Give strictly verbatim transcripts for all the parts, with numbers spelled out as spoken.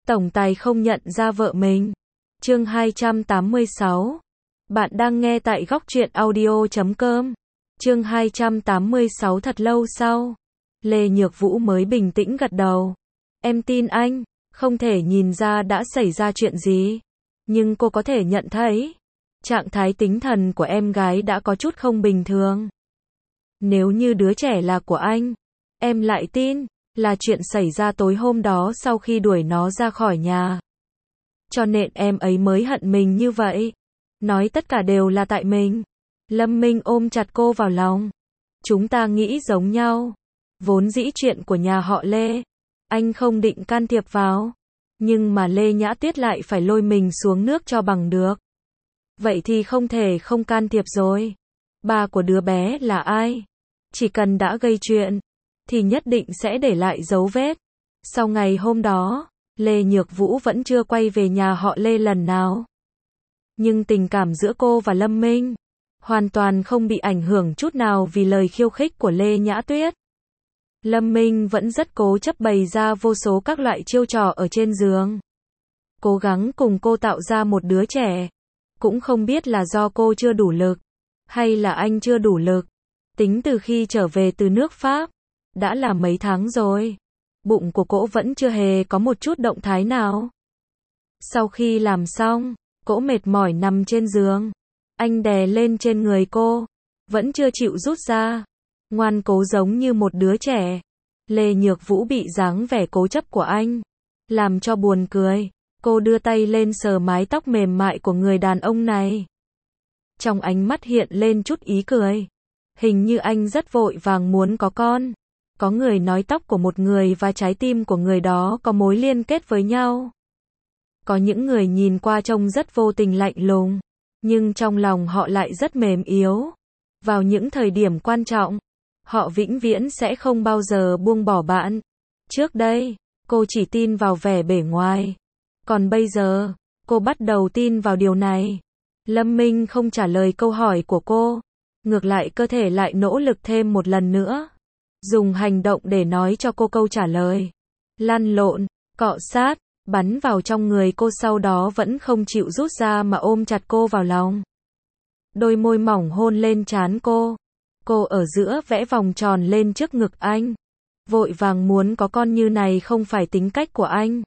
Tổng tài không nhận ra vợ mình. Chương hai trăm tám mươi sáu. Bạn đang nghe tại góc truyện audio chấm com. Chương hai trăm tám mươi sáu. Thật lâu sau, Lê Nhược Vũ mới bình tĩnh gật đầu. Em tin anh, không thể nhìn ra đã xảy ra chuyện gì. Nhưng cô có thể nhận thấy, trạng thái tinh thần của em gái đã có chút không bình thường. Nếu như đứa trẻ là của anh, em lại tin là chuyện xảy ra tối hôm đó sau khi đuổi nó ra khỏi nhà. Cho nên em ấy mới hận mình như vậy. Nói tất cả đều là tại mình. Lâm Minh ôm chặt cô vào lòng. Chúng ta nghĩ giống nhau. Vốn dĩ chuyện của nhà họ Lê, anh không định can thiệp vào. Nhưng mà Lê Nhã Tuyết lại phải lôi mình xuống nước cho bằng được. Vậy thì không thể không can thiệp rồi. Ba của đứa bé là ai? Chỉ cần đã gây chuyện, thì nhất định sẽ để lại dấu vết. Sau ngày hôm đó, Lê Nhược Vũ vẫn chưa quay về nhà họ Lê lần nào. Nhưng tình cảm giữa cô và Lâm Minh hoàn toàn không bị ảnh hưởng chút nào vì lời khiêu khích của Lê Nhã Tuyết. Lâm Minh vẫn rất cố chấp bày ra vô số các loại chiêu trò ở trên giường. Cố gắng cùng cô tạo ra một đứa trẻ. Cũng không biết là do cô chưa đủ lực, hay là anh chưa đủ lực. Tính từ khi trở về từ nước Pháp, đã là mấy tháng rồi. Bụng của cô vẫn chưa hề có một chút động thái nào. Sau khi làm xong, cô mệt mỏi nằm trên giường. Anh đè lên trên người cô, vẫn chưa chịu rút ra. Ngoan cố giống như một đứa trẻ. Lê Nhược Vũ bị dáng vẻ cố chấp của anh làm cho buồn cười. Cô đưa tay lên sờ mái tóc mềm mại của người đàn ông này. Trong ánh mắt hiện lên chút ý cười. Hình như anh rất vội vàng muốn có con. Có người nói tóc của một người và trái tim của người đó có mối liên kết với nhau. Có những người nhìn qua trông rất vô tình lạnh lùng, nhưng trong lòng họ lại rất mềm yếu. Vào những thời điểm quan trọng, họ vĩnh viễn sẽ không bao giờ buông bỏ bạn. Trước đây, cô chỉ tin vào vẻ bề ngoài. Còn bây giờ, cô bắt đầu tin vào điều này. Lâm Minh không trả lời câu hỏi của cô. Ngược lại cơ thể lại nỗ lực thêm một lần nữa. Dùng hành động để nói cho cô câu trả lời. Lăn lộn, cọ sát, bắn vào trong người cô, sau đó vẫn không chịu rút ra mà ôm chặt cô vào lòng. Đôi môi mỏng hôn lên trán cô. Cô ở giữa vẽ vòng tròn lên trước ngực anh. Vội vàng muốn có con như này không phải tính cách của anh.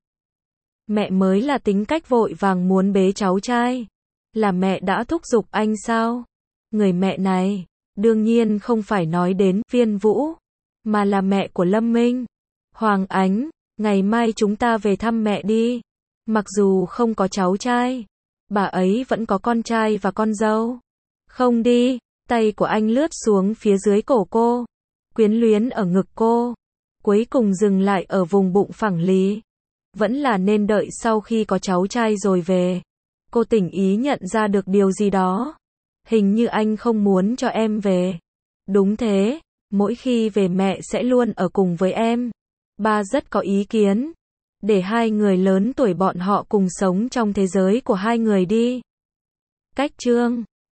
Mẹ mới là tính cách vội vàng muốn bế cháu trai. Là mẹ đã thúc giục anh sao? Người mẹ này, đương nhiên không phải nói đến Viên Vũ, mà là mẹ của Lâm Minh. Hoàng Ánh, ngày mai chúng ta về thăm mẹ đi. Mặc dù không có cháu trai, bà ấy vẫn có con trai và con dâu. Không đi, tay của anh lướt xuống phía dưới cổ cô, quyến luyến ở ngực cô, cuối cùng dừng lại ở vùng bụng phẳng lì. Vẫn là nên đợi sau khi có cháu trai rồi về. Cô tỉnh ý nhận ra được điều gì đó. Hình như anh không muốn cho em về. Đúng thế, mỗi khi về mẹ sẽ luôn ở cùng với em. Ba rất có ý kiến. Để hai người lớn tuổi bọn họ cùng sống trong thế giới của hai người đi. Cách chương